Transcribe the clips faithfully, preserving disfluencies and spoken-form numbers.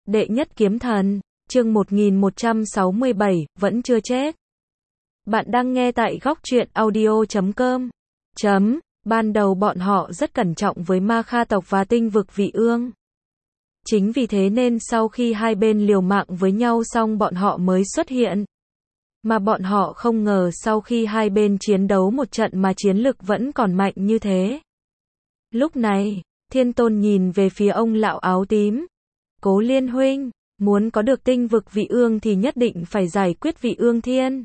Đệ nhất kiếm thần, chương một nghìn một trăm sáu mươi bảy, vẫn chưa chết. Bạn đang nghe tại góc truyện audio chấm com. Chấm, ban đầu bọn họ rất cẩn trọng với Ma Kha tộc và tinh vực Vị Ương. Chính vì thế nên sau khi hai bên liều mạng với nhau xong bọn họ mới xuất hiện. Mà bọn họ không ngờ sau khi hai bên chiến đấu một trận mà chiến lực vẫn còn mạnh như thế. Lúc này, Thiên Tôn nhìn về phía ông lão áo tím. Cố Liên huynh, muốn có được tinh vực Vị Ương thì nhất định phải giải quyết Vị Ương Thiên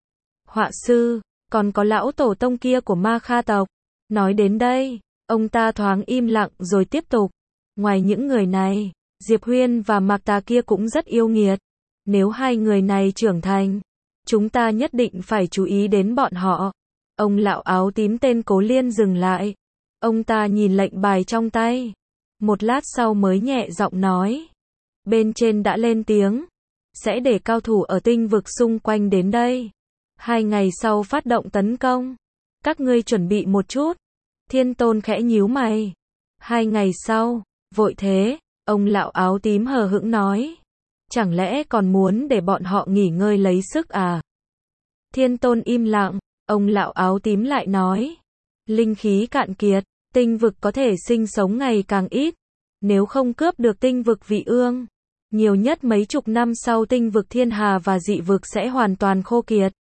Họa sư, còn có lão tổ tông kia của Ma Kha tộc. Nói đến đây, ông ta thoáng im lặng rồi tiếp tục. Ngoài những người này, Diệp Huyên và Mạc Tà kia cũng rất yêu nghiệt. Nếu hai người này trưởng thành, chúng ta nhất định phải chú ý đến bọn họ. Ông lão áo tím tên Cố Liên dừng lại. Ông ta nhìn lệnh bài trong tay. Một lát sau mới nhẹ giọng nói. Bên trên đã lên tiếng. Sẽ để cao thủ ở tinh vực xung quanh đến đây. Hai ngày sau phát động tấn công. Các ngươi chuẩn bị một chút. Thiên Tôn khẽ nhíu mày. Hai ngày sau, vội thế, ông lão áo tím hờ hững nói. Chẳng lẽ còn muốn để bọn họ nghỉ ngơi lấy sức à? Thiên Tôn im lặng, ông lão áo tím lại nói. Linh khí cạn kiệt, tinh vực có thể sinh sống ngày càng ít. Nếu không cướp được tinh vực Vị Ương, nhiều nhất mấy chục năm sau tinh vực Thiên Hà và dị vực sẽ hoàn toàn khô kiệt.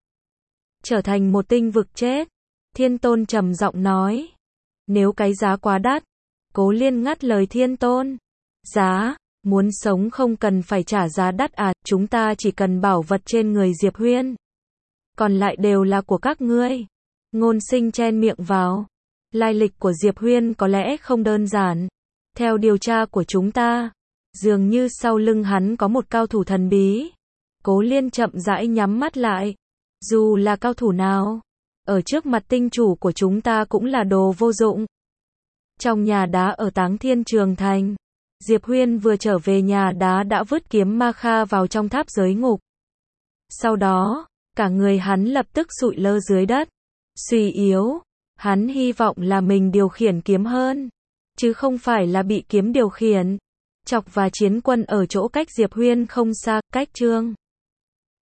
Trở thành một tinh vực chết. Thiên Tôn trầm giọng nói. Nếu cái giá quá đắt. Cố Liên ngắt lời Thiên Tôn. Giá, muốn sống không cần phải trả giá đắt à, chúng ta chỉ cần bảo vật trên người Diệp Huyên. Còn lại đều là của các ngươi. Ngôn Sinh chen miệng vào. Lai lịch của Diệp Huyên có lẽ không đơn giản. Theo điều tra của chúng ta, dường như sau lưng hắn có một cao thủ thần bí. Cố Liên chậm rãi nhắm mắt lại. Dù là cao thủ nào, ở trước mặt tinh chủ của chúng ta cũng là đồ vô dụng. Trong nhà đá ở Táng Thiên Trường Thành, Diệp Huyên vừa trở về nhà đá đã vứt kiếm Ma Kha vào trong tháp giới ngục. Sau đó, cả người hắn lập tức sụi lơ dưới đất. Suy yếu, hắn hy vọng là mình điều khiển kiếm hơn, chứ không phải là bị kiếm điều khiển. Chọc và Chiến Quân ở chỗ cách Diệp Huyên không xa, cách Trương